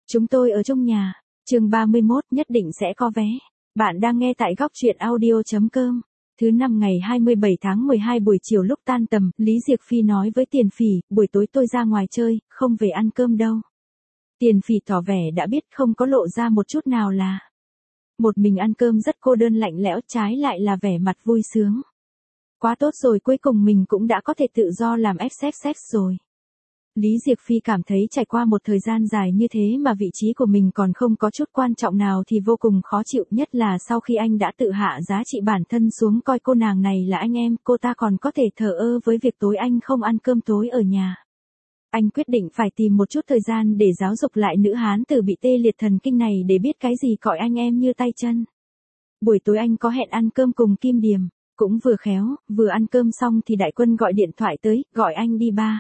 Chúng tôi ở trong nhà. Chương 31 nhất định sẽ có vé. Bạn đang nghe tại góc truyện audio.com. Thứ năm ngày 27 tháng 12 buổi chiều lúc tan tầm, Lý Diệc Phi nói với Tiền Phỉ, buổi tối tôi ra ngoài chơi, không về ăn cơm đâu. Tiền Phỉ tỏ vẻ đã biết, không có lộ ra một chút nào là một mình ăn cơm rất cô đơn lạnh lẽo, trái lại là vẻ mặt vui sướng. Quá tốt rồi, cuối cùng mình cũng đã có thể tự do làm FXX rồi. Lý Diệc Phi cảm thấy trải qua một thời gian dài như thế mà vị trí của mình còn không có chút quan trọng nào thì vô cùng khó chịu, nhất là sau khi anh đã tự hạ giá trị bản thân xuống coi cô nàng này là anh em, cô ta còn có thể thờ ơ với việc tối anh không ăn cơm tối ở nhà. Anh quyết định phải tìm một chút thời gian để giáo dục lại nữ hán tử bị tê liệt thần kinh này để biết cái gì gọi anh em như tay chân. Buổi tối anh có hẹn ăn cơm cùng Kim Điềm, cũng vừa khéo, vừa ăn cơm xong thì Đại Quân gọi điện thoại tới, gọi anh đi bar.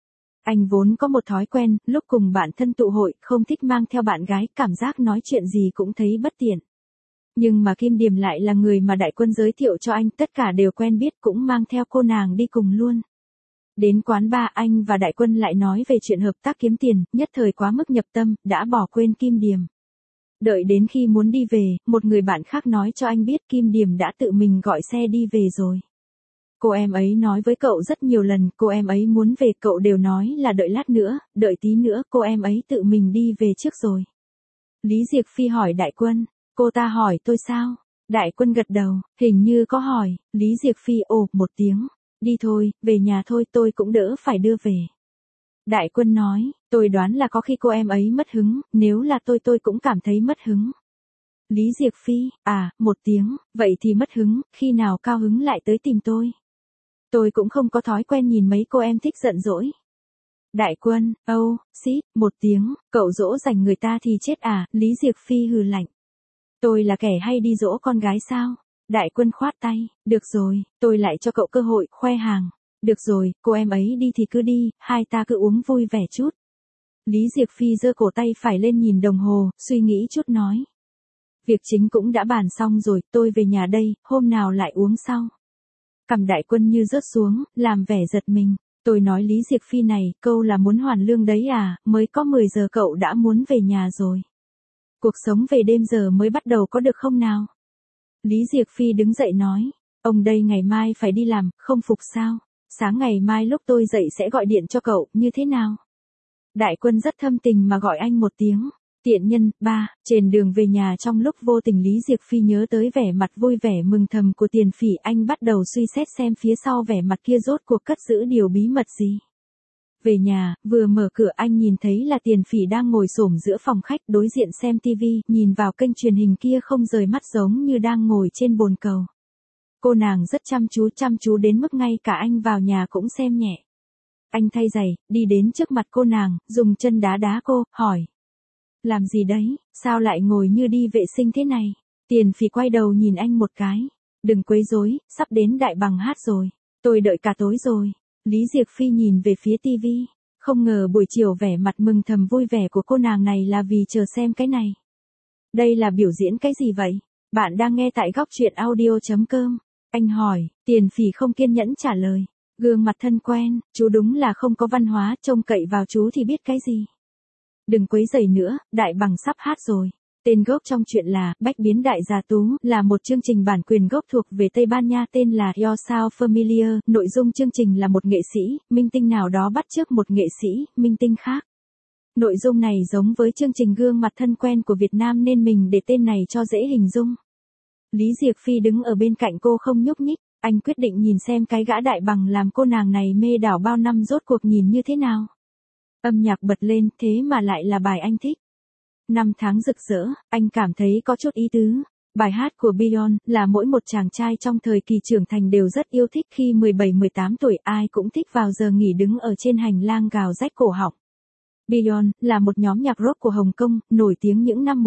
Anh vốn có một thói quen, lúc cùng bạn thân tụ hội, không thích mang theo bạn gái, cảm giác nói chuyện gì cũng thấy bất tiện. Nhưng mà Kim Điềm lại là người mà Đại Quân giới thiệu cho anh, tất cả đều quen biết, cũng mang theo cô nàng đi cùng luôn. Đến quán bar, anh và Đại Quân lại nói về chuyện hợp tác kiếm tiền, nhất thời quá mức nhập tâm, đã bỏ quên Kim Điềm. Đợi đến khi muốn đi về, một người bạn khác nói cho anh biết Kim Điềm đã tự mình gọi xe đi về rồi. Cô em ấy nói với cậu rất nhiều lần, cô em ấy muốn về, cậu đều nói là đợi lát nữa, đợi tí nữa, cô em ấy tự mình đi về trước rồi. Lý Diệc Phi hỏi Đại Quân, cô ta hỏi tôi sao? Đại Quân gật đầu, hình như có hỏi. Lý Diệc Phi ồ một tiếng, đi thôi, về nhà thôi, tôi cũng đỡ phải đưa về. Đại Quân nói, tôi đoán là có khi cô em ấy mất hứng, nếu là tôi cũng cảm thấy mất hứng. Lý Diệc Phi, một tiếng, vậy thì mất hứng, khi nào cao hứng lại tới tìm tôi. Tôi cũng không có thói quen nhìn mấy cô em thích giận dỗi. Đại Quân, một tiếng, cậu dỗ dành người ta thì chết à, Lý Diệc Phi hừ lạnh. Tôi là kẻ hay đi dỗ con gái sao? Đại Quân khoát tay, được rồi, tôi lại cho cậu cơ hội, khoe hàng. Được rồi, cô em ấy đi thì cứ đi, hai ta cứ uống vui vẻ chút. Lý Diệc Phi giơ cổ tay phải lên nhìn đồng hồ, suy nghĩ chút nói. Việc chính cũng đã bàn xong rồi, tôi về nhà đây, hôm nào lại uống sau. Cằm Đại Quân như rớt xuống, làm vẻ giật mình. Tôi nói Lý Diệc Phi này, câu là muốn hoàn lương đấy à, mới có 10 giờ cậu đã muốn về nhà rồi. Cuộc sống về đêm giờ mới bắt đầu có được không nào? Lý Diệc Phi đứng dậy nói, ông đây ngày mai phải đi làm, không phục sao? Sáng ngày mai lúc tôi dậy sẽ gọi điện cho cậu, như thế nào? Đại Quân rất thâm tình mà gọi anh một tiếng. Tiện nhân, trên đường về nhà trong lúc vô tình Lý Diệc Phi nhớ tới vẻ mặt vui vẻ mừng thầm của Tiền Phỉ, anh bắt đầu suy xét xem phía sau vẻ mặt kia rốt cuộc cất giữ điều bí mật gì. Về nhà, vừa mở cửa anh nhìn thấy là Tiền Phỉ đang ngồi xổm giữa phòng khách đối diện xem tivi, nhìn vào kênh truyền hình kia không rời mắt giống như đang ngồi trên bồn cầu. Cô nàng rất chăm chú đến mức ngay cả anh vào nhà cũng xem nhẹ. Anh thay giày, đi đến trước mặt cô nàng, dùng chân đá đá cô, hỏi. Làm gì đấy, sao lại ngồi như đi vệ sinh thế này? Tiền Phỉ quay đầu nhìn anh một cái. Đừng quấy rối, sắp đến Đại Bằng hát rồi. Tôi đợi cả tối rồi. Lý Diệc Phi nhìn về phía tivi. Không ngờ buổi chiều vẻ mặt mừng thầm vui vẻ của cô nàng này là vì chờ xem cái này. Đây là biểu diễn cái gì vậy? Bạn đang nghe tại góc truyện audio.com. Anh hỏi, Tiền Phỉ không kiên nhẫn trả lời. Gương mặt thân quen, chú đúng là không có văn hóa, trông cậy vào chú thì biết cái gì. Đừng quấy rầy nữa, Đại Bằng sắp hát rồi. Tên gốc trong chuyện là Bách biến Đại Gia Tú, là một chương trình bản quyền gốc thuộc về Tây Ban Nha tên là Yourself Familiar. Nội dung chương trình là một nghệ sĩ, minh tinh nào đó bắt chước một nghệ sĩ, minh tinh khác. Nội dung này giống với chương trình Gương mặt thân quen của Việt Nam nên mình để tên này cho dễ hình dung. Lý Diệc Phi đứng ở bên cạnh cô không nhúc nhích, anh quyết định nhìn xem cái gã Đại Bằng làm cô nàng này mê đảo bao năm rốt cuộc nhìn như thế nào. Âm nhạc bật lên, thế mà lại là bài anh thích. Năm tháng rực rỡ, anh cảm thấy có chút ý tứ. Bài hát của Beyond là mỗi một chàng trai trong thời kỳ trưởng thành đều rất yêu thích, khi 17-18 tuổi ai cũng thích vào giờ nghỉ đứng ở trên hành lang gào rách cổ họng. Beyond là một nhóm nhạc rock của Hồng Kông, nổi tiếng những năm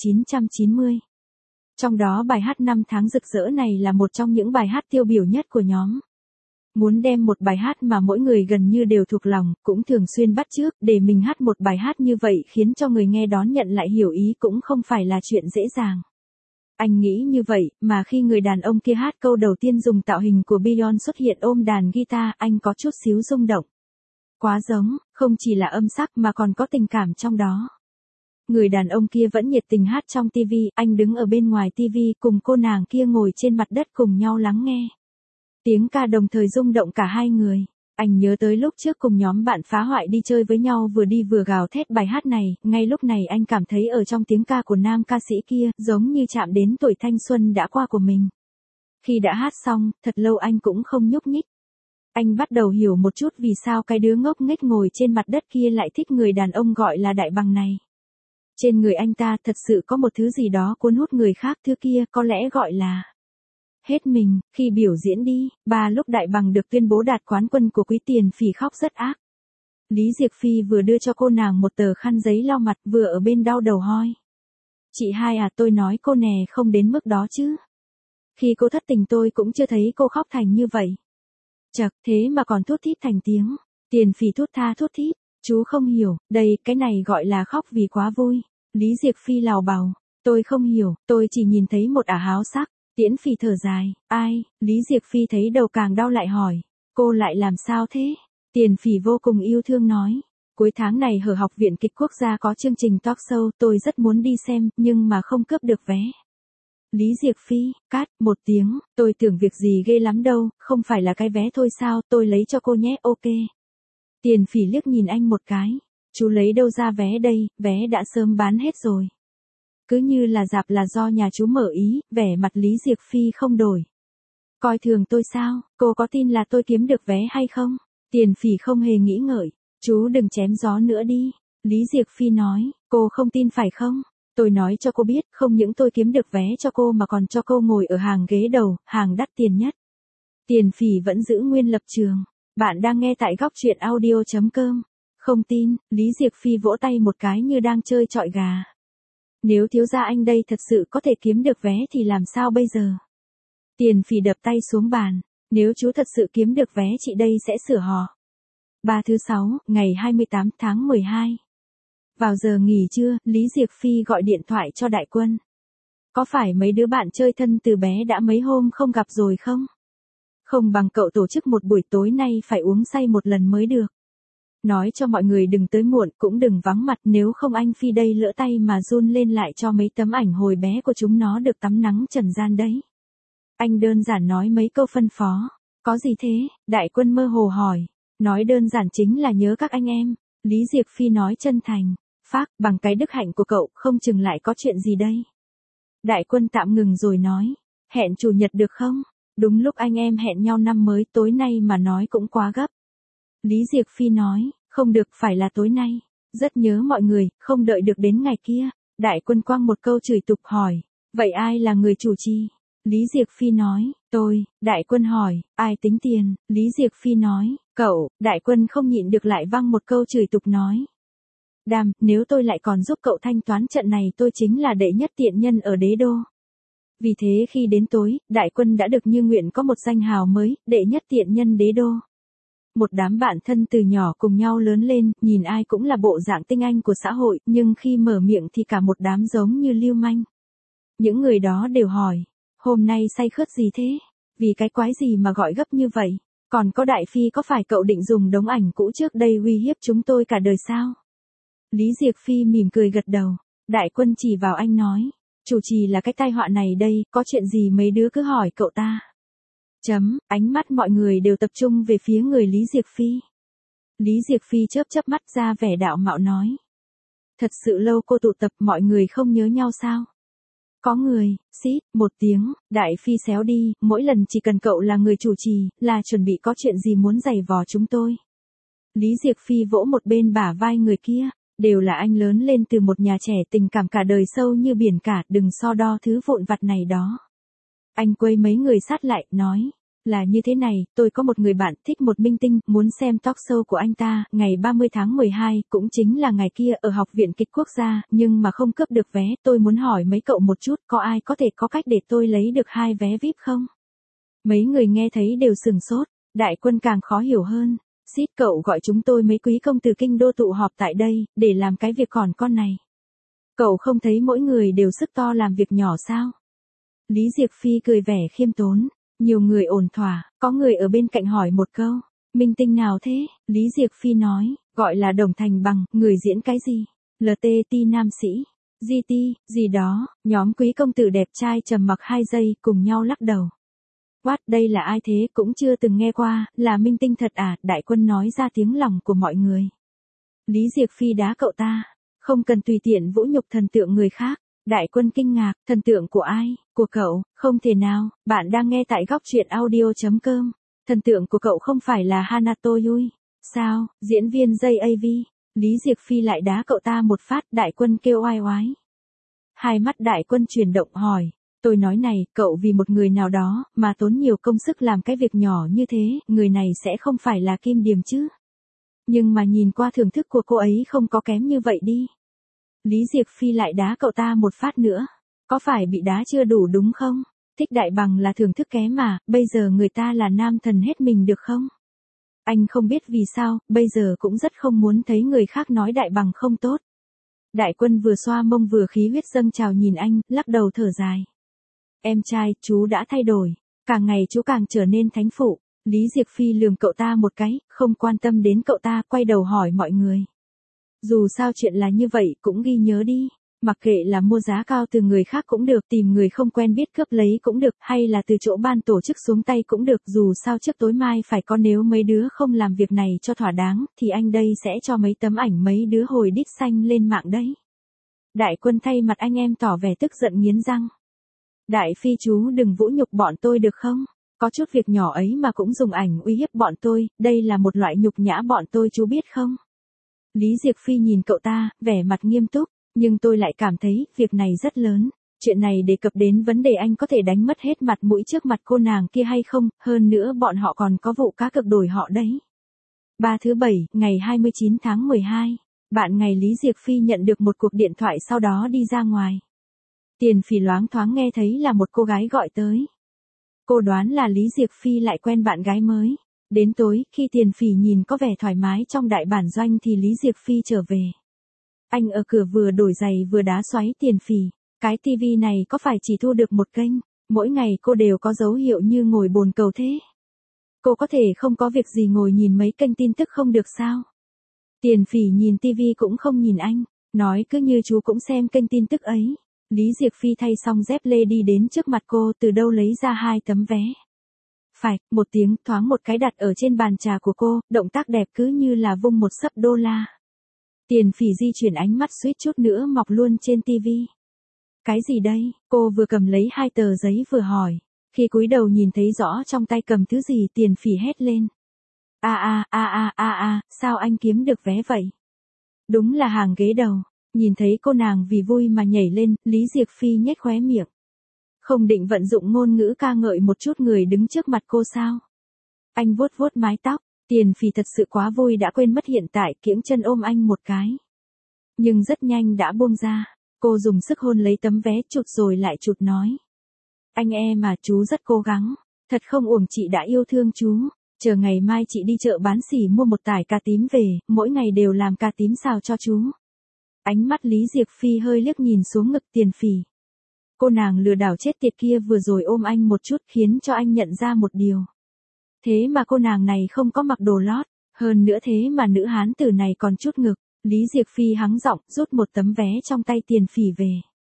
1990. Trong đó bài hát Năm tháng rực rỡ này là một trong những bài hát tiêu biểu nhất của nhóm. Muốn đem một bài hát mà mỗi người gần như đều thuộc lòng, cũng thường xuyên bắt chước, để mình hát một bài hát như vậy khiến cho người nghe đón nhận lại hiểu ý cũng không phải là chuyện dễ dàng. Anh nghĩ như vậy, mà khi người đàn ông kia hát câu đầu tiên dùng tạo hình của Beyond xuất hiện ôm đàn guitar, anh có chút xíu rung động. Quá giống, không chỉ là âm sắc mà còn có tình cảm trong đó. Người đàn ông kia vẫn nhiệt tình hát trong tivi, anh đứng ở bên ngoài tivi cùng cô nàng kia ngồi trên mặt đất cùng nhau lắng nghe. Tiếng ca đồng thời rung động cả hai người. Anh nhớ tới lúc trước cùng nhóm bạn phá hoại đi chơi với nhau vừa đi vừa gào thét bài hát này, ngay lúc này anh cảm thấy ở trong tiếng ca của nam ca sĩ kia, giống như chạm đến tuổi thanh xuân đã qua của mình. Khi đã hát xong, thật lâu anh cũng không nhúc nhích. Anh bắt đầu hiểu một chút vì sao cái đứa ngốc nghếch ngồi trên mặt đất kia lại thích người đàn ông gọi là Đại Bằng này. Trên người anh ta thật sự có một thứ gì đó cuốn hút người khác, thứ kia có lẽ gọi là hết mình. Khi biểu diễn đi, lúc Đại Bằng được tuyên bố đạt quán quân của Quý Tiền Phỉ khóc rất ác. Lý Diệc Phi vừa đưa cho cô nàng một tờ khăn giấy lau mặt vừa ở bên đau đầu hoi. Chị hai à, tôi nói cô nè, không đến mức đó chứ. Khi cô thất tình tôi cũng chưa thấy cô khóc thành như vậy. Chật, thế mà còn thút thít thành tiếng. Tiền Phỉ thút tha thút thít. Chú không hiểu, đây, cái này gọi là khóc vì quá vui. Lý Diệc Phi lào bào. Tôi không hiểu, tôi chỉ nhìn thấy một ả háo sắc. Tiễn Phỉ thở dài. Ai? Lý Diệc Phi thấy đầu càng đau lại hỏi. Cô lại làm sao thế? Tiền Phỉ vô cùng yêu thương nói. Cuối tháng này ở Học viện Kịch Quốc gia có chương trình talk show, tôi rất muốn đi xem, nhưng mà không cướp được vé. Lý Diệc Phi, cát, một tiếng, tôi tưởng việc gì ghê lắm đâu, không phải là cái vé thôi sao, tôi lấy cho cô nhé, ok. Tiền Phỉ liếc nhìn anh một cái. Chú lấy đâu ra vé đây, vé đã sớm bán hết rồi. Cứ như là rạp là do nhà chú mở ý, vẻ mặt Lý Diệc Phi không đổi. Coi thường tôi sao, cô có tin là tôi kiếm được vé hay không? Tiền Phỉ không hề nghĩ ngợi. Chú đừng chém gió nữa đi. Lý Diệc Phi nói, cô không tin phải không? Tôi nói cho cô biết, không những tôi kiếm được vé cho cô mà còn cho cô ngồi ở hàng ghế đầu, hàng đắt tiền nhất. Tiền Phỉ vẫn giữ nguyên lập trường. Bạn đang nghe tại góc truyện audio.com. Không tin, Lý Diệc Phi vỗ tay một cái như đang chơi chọi gà. Nếu thiếu gia anh đây thật sự có thể kiếm được vé thì làm sao bây giờ? Tiền Phỉ đập tay xuống bàn. Nếu chú thật sự kiếm được vé chị đây sẽ sửa họ. Thứ 6, ngày 28 tháng 12. Vào giờ nghỉ trưa, Lý Diệc Phi gọi điện thoại cho Đại Quân. Có phải mấy đứa bạn chơi thân từ bé đã mấy hôm không gặp rồi không? Không bằng cậu tổ chức một buổi tối nay phải uống say một lần mới được. Nói cho mọi người đừng tới muộn, cũng đừng vắng mặt, nếu không anh Phi đây lỡ tay mà run lên lại cho mấy tấm ảnh hồi bé của chúng nó được tắm nắng trần gian đấy. Anh đơn giản nói mấy câu phân phó. Có gì thế? Đại Quân mơ hồ hỏi. Nói đơn giản chính là nhớ các anh em. Lý Diệc Phi nói chân thành. Phác, bằng cái đức hạnh của cậu, không chừng lại có chuyện gì đây. Đại Quân tạm ngừng rồi nói. Hẹn chủ nhật được không? Đúng lúc anh em hẹn nhau năm mới, tối nay mà nói cũng quá gấp. Lý Diệc Phi nói, không được, phải là tối nay. Rất nhớ mọi người, không đợi được đến ngày kia. Đại Quân quăng một câu chửi tục hỏi. Vậy ai là người chủ trì? Lý Diệc Phi nói, tôi. Đại Quân hỏi, ai tính tiền? Lý Diệc Phi nói, cậu. Đại Quân không nhịn được lại văng một câu chửi tục nói. Đàm, nếu tôi lại còn giúp cậu thanh toán trận này tôi chính là đệ nhất tiện nhân ở đế đô. Vì thế khi đến tối, Đại Quân đã được như nguyện có một danh hào mới, đệ nhất tiện nhân đế đô. Một đám bạn thân từ nhỏ cùng nhau lớn lên, nhìn ai cũng là bộ dạng tinh anh của xã hội, nhưng khi mở miệng thì cả một đám giống như lưu manh. Những người đó đều hỏi, hôm nay say khướt gì thế? Vì cái quái gì mà gọi gấp như vậy? Còn có Đại Phi, có phải cậu định dùng đống ảnh cũ trước đây uy hiếp chúng tôi cả đời sao? Lý Diệc Phi mỉm cười gật đầu. Đại Quân chỉ vào anh nói, chủ trì là cái tai họa này đây, có chuyện gì mấy đứa cứ hỏi cậu ta. Ánh mắt mọi người đều tập trung về phía người Lý Diệc Phi. Lý Diệc Phi chớp mắt ra vẻ đạo mạo nói. Thật sự lâu cô tụ tập mọi người không nhớ nhau sao? Có người, xít, một tiếng, Đại Phi xéo đi, mỗi lần chỉ cần cậu là người chủ trì, là chuẩn bị có chuyện gì muốn giày vò chúng tôi. Lý Diệc Phi vỗ một bên bả vai người kia. Đều là anh lớn lên từ một nhà trẻ, tình cảm cả đời sâu như biển cả, đừng so đo thứ vụn vặt này đó. Anh quay mấy người sát lại, nói, là như thế này, tôi có một người bạn thích một minh tinh, muốn xem talk show của anh ta, ngày 30 tháng 12, cũng chính là ngày kia ở Học viện Kịch Quốc gia, nhưng mà không cướp được vé, tôi muốn hỏi mấy cậu một chút, có ai có thể có cách để tôi lấy được 2 vé VIP không? Mấy người nghe thấy đều sừng sốt, Đại Quân càng khó hiểu hơn. Xít, cậu gọi chúng tôi mấy quý công từ kinh đô tụ họp tại đây, để làm cái việc còn con này. Cậu không thấy mỗi người đều sức to làm việc nhỏ sao? Lý Diệc Phi cười vẻ khiêm tốn. Nhiều người ổn thỏa, có người ở bên cạnh hỏi một câu. Minh tinh nào thế? Lý Diệc Phi nói, gọi là Đồng Thành Bằng, người diễn cái gì? LTT nam sĩ, GT, gì đó, nhóm quý công tử đẹp trai trầm mặc 2 giây cùng nhau lắc đầu. What, đây là ai thế, cũng chưa từng nghe qua, là minh tinh thật à, Đại Quân nói ra tiếng lòng của mọi người. Lý Diệc Phi đá cậu ta, không cần tùy tiện vũ nhục thần tượng người khác. Đại Quân kinh ngạc, thần tượng của ai, của cậu, không thể nào, bạn đang nghe tại góc truyện audio.com. Thần tượng của cậu không phải là Hanato Yui, sao, diễn viên JAV. Lý Diệc Phi lại đá cậu ta một phát, Đại Quân kêu oai oái. Hai mắt Đại Quân chuyển động hỏi, tôi nói này, cậu vì một người nào đó, mà tốn nhiều công sức làm cái việc nhỏ như thế, người này sẽ không phải là Kim Điềm chứ. Nhưng mà nhìn qua thưởng thức của cô ấy không có kém như vậy đi. Lý Diệc Phi lại đá cậu ta một phát nữa. Có phải bị đá chưa đủ đúng không? Thích Đại Bằng là thưởng thức kém mà, bây giờ người ta là nam thần hết mình được không? Anh không biết vì sao, bây giờ cũng rất không muốn thấy người khác nói Đại Bằng không tốt. Đại Quân vừa xoa mông vừa khí huyết dâng trào nhìn anh, lắc đầu thở dài. Em trai, chú đã thay đổi. Càng ngày chú càng trở nên thánh phụ. Lý Diệc Phi lườm cậu ta một cái, không quan tâm đến cậu ta, quay đầu hỏi mọi người. Dù sao chuyện là như vậy, cũng ghi nhớ đi. Mặc kệ là mua giá cao từ người khác cũng được, tìm người không quen biết cướp lấy cũng được, hay là từ chỗ ban tổ chức xuống tay cũng được, dù sao trước tối mai phải có, nếu mấy đứa không làm việc này cho thỏa đáng, thì anh đây sẽ cho mấy tấm ảnh mấy đứa hồi đít xanh lên mạng đấy. Đại Quân thay mặt anh em tỏ vẻ tức giận nghiến răng. Đại Phi chú đừng vũ nhục bọn tôi được không? Có chút việc nhỏ ấy mà cũng dùng ảnh uy hiếp bọn tôi, đây là một loại nhục nhã bọn tôi chú biết không? Lý Diệc Phi nhìn cậu ta, vẻ mặt nghiêm túc. Nhưng tôi lại cảm thấy, việc này rất lớn. Chuyện này đề cập đến vấn đề anh có thể đánh mất hết mặt mũi trước mặt cô nàng kia hay không, hơn nữa bọn họ còn có vụ cá cược đổi họ đấy. Thứ Bảy, ngày 29 tháng 12, bạn ngày Lý Diệc Phi nhận được một cuộc điện thoại sau đó đi ra ngoài. Tiền Phỉ loáng thoáng nghe thấy là một cô gái gọi tới. Cô đoán là Lý Diệc Phi lại quen bạn gái mới. Đến tối, khi Tiền Phỉ nhìn có vẻ thoải mái trong đại bản doanh thì Lý Diệc Phi trở về. Anh ở cửa vừa đổi giày vừa đá xoáy Tiền Phỉ. Cái tivi này có phải chỉ thu được một kênh, mỗi ngày cô đều có dấu hiệu như ngồi bồn cầu thế. Cô có thể không có việc gì ngồi nhìn mấy kênh tin tức không được sao? Tiền Phỉ nhìn tivi cũng không nhìn anh, nói cứ như chú cũng xem kênh tin tức ấy. Lý Diệc Phi thay xong dép lê đi đến trước mặt cô, từ đâu lấy ra 2 tấm vé. Phải, một tiếng thoáng một cái đặt ở trên bàn trà của cô, động tác đẹp cứ như là vung một xấp đô la. Tiền Phỉ di chuyển ánh mắt suýt chút nữa mọc luôn trên tivi. Cái gì đây? Cô vừa cầm lấy 2 tờ giấy vừa hỏi. Khi cúi đầu nhìn thấy rõ trong tay cầm thứ gì, Tiền Phỉ hét lên. Sao anh kiếm được vé vậy? Đúng là hàng ghế đầu. Nhìn thấy cô nàng vì vui mà nhảy lên, Lý Diệc Phi nhếch khóe miệng. Không định vận dụng ngôn ngữ ca ngợi một chút người đứng trước mặt cô sao? Anh vuốt vuốt mái tóc, Tiền Phỉ thật sự quá vui đã quên mất hiện tại, kiễng chân ôm anh một cái. Nhưng rất nhanh đã buông ra, cô dùng sức hôn lấy tấm vé chụt rồi lại chụt nói. Anh mà chú rất cố gắng, thật không uổng chị đã yêu thương chú. Chờ ngày mai chị đi chợ Bán Sỉ mua một tải cà tím về, mỗi ngày đều làm cà tím xào cho chú. Ánh mắt Lý Diệc Phi hơi liếc nhìn xuống ngực Tiền Phỉ. Cô nàng lừa đảo chết tiệt kia vừa rồi ôm anh một chút khiến cho anh nhận ra một điều. Thế mà cô nàng này không có mặc đồ lót, hơn nữa thế mà nữ hán tử này còn chút ngực. Lý Diệc Phi hắng giọng rút một tấm vé trong tay Tiền Phỉ về.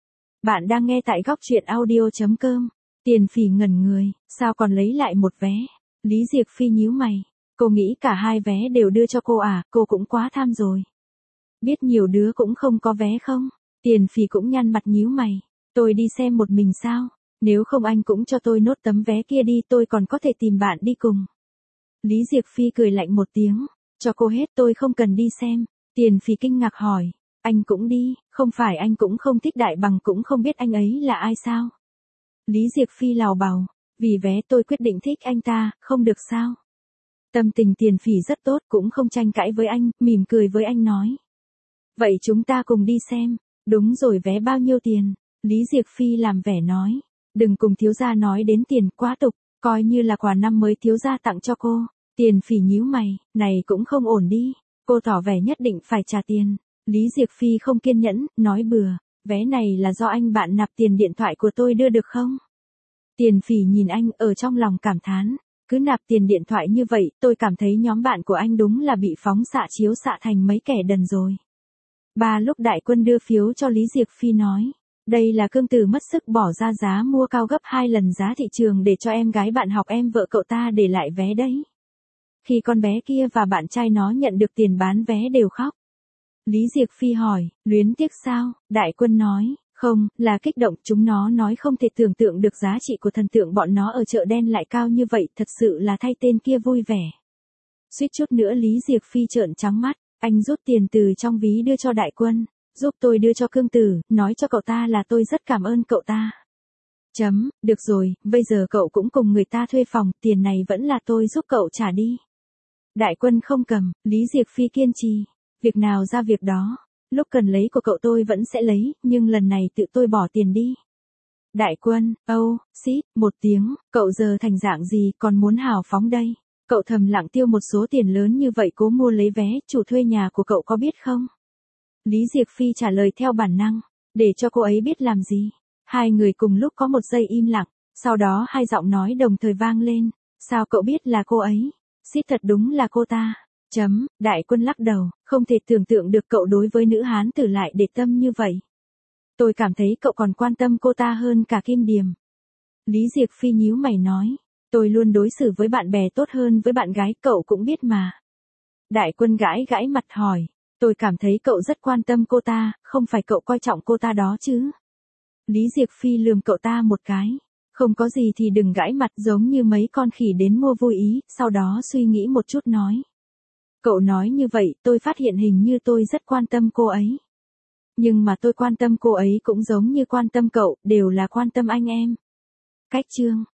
Bạn đang nghe tại góc truyện audio.com. Tiền Phỉ ngẩn người, sao còn lấy lại một vé? Lý Diệc Phi nhíu mày, cô nghĩ cả 2 vé đều đưa cho cô à, cô cũng quá tham rồi. Biết nhiều đứa cũng không có vé không? Tiền Phỉ cũng nhăn mặt nhíu mày, tôi đi xem một mình sao? Nếu không anh cũng cho tôi nốt tấm vé kia đi, tôi còn có thể tìm bạn đi cùng. Lý Diệc Phi cười lạnh một tiếng, cho cô hết, tôi không cần đi xem. Tiền Phỉ kinh ngạc hỏi, anh cũng đi, không phải anh cũng không thích Đại Bằng, cũng không biết anh ấy là ai sao? Lý Diệc Phi lào bào, vì vé tôi quyết định thích anh ta, không được sao? Tâm tình Tiền Phỉ rất tốt, cũng không tranh cãi với anh, mỉm cười với anh nói. Vậy chúng ta cùng đi xem, đúng rồi, vé bao nhiêu tiền? Lý Diệc Phi làm vẻ nói, đừng cùng thiếu gia nói đến tiền, quá tục, coi như là quà năm mới thiếu gia tặng cho cô. Tiền Phỉ nhíu mày, này cũng không ổn đi, cô tỏ vẻ nhất định phải trả tiền. Lý Diệc Phi không kiên nhẫn, nói bừa, vé này là do anh bạn nạp tiền điện thoại của tôi đưa được không? Tiền Phỉ nhìn anh ở trong lòng cảm thán, cứ nạp tiền điện thoại như vậy, tôi cảm thấy nhóm bạn của anh đúng là bị phóng xạ chiếu xạ thành mấy kẻ đần rồi. Lúc Đại Quân đưa phiếu cho Lý Diệc Phi nói, đây là Cương Tử mất sức bỏ ra giá mua cao gấp 2 lần giá thị trường để cho em gái bạn học em vợ cậu ta để lại vé đấy. Khi con bé kia và bạn trai nó nhận được tiền bán vé đều khóc. Lý Diệc Phi hỏi, luyến tiếc sao? Đại Quân nói, không, là kích động. Chúng nó nói không thể tưởng tượng được giá trị của thần tượng bọn nó ở chợ đen lại cao như vậy, thật sự là thay tên kia vui vẻ. Suýt chút nữa Lý Diệc Phi trợn trắng mắt, anh rút tiền từ trong ví đưa cho Đại Quân, giúp tôi đưa cho Cương Tử, nói cho cậu ta là tôi rất cảm ơn cậu ta. Được rồi, bây giờ cậu cũng cùng người ta thuê phòng, tiền này vẫn là tôi giúp cậu trả đi. Đại Quân không cầm, Lý Diệc Phi kiên trì, việc nào ra việc đó, lúc cần lấy của cậu tôi vẫn sẽ lấy, nhưng lần này tự tôi bỏ tiền đi. Đại Quân, xít, một tiếng, cậu giờ thành dạng gì còn muốn hào phóng đây? Cậu thầm lặng tiêu một số tiền lớn như vậy cố mua lấy vé, chủ thuê nhà của cậu có biết không? Lý Diệc Phi trả lời theo bản năng, để cho cô ấy biết làm gì? Hai người cùng lúc có một giây im lặng, sau đó hai giọng nói đồng thời vang lên, sao cậu biết là cô ấy? Xít thật đúng là cô ta. Đại Quân lắc đầu, không thể tưởng tượng được cậu đối với nữ hán tử lại để tâm như vậy. Tôi cảm thấy cậu còn quan tâm cô ta hơn cả Kim Điềm. Lý Diệc Phi nhíu mày nói, tôi luôn đối xử với bạn bè tốt hơn với bạn gái, cậu cũng biết mà. Đại Quân gãi gãi mặt hỏi, tôi cảm thấy cậu rất quan tâm cô ta, không phải cậu coi trọng cô ta đó chứ? Lý Diệc Phi lườm cậu ta một cái, không có gì thì đừng gãi mặt, giống như mấy con khỉ đến mua vui ý, sau đó suy nghĩ một chút nói. Cậu nói như vậy, tôi phát hiện hình như tôi rất quan tâm cô ấy. Nhưng mà tôi quan tâm cô ấy cũng giống như quan tâm cậu, đều là quan tâm anh em. Cách chương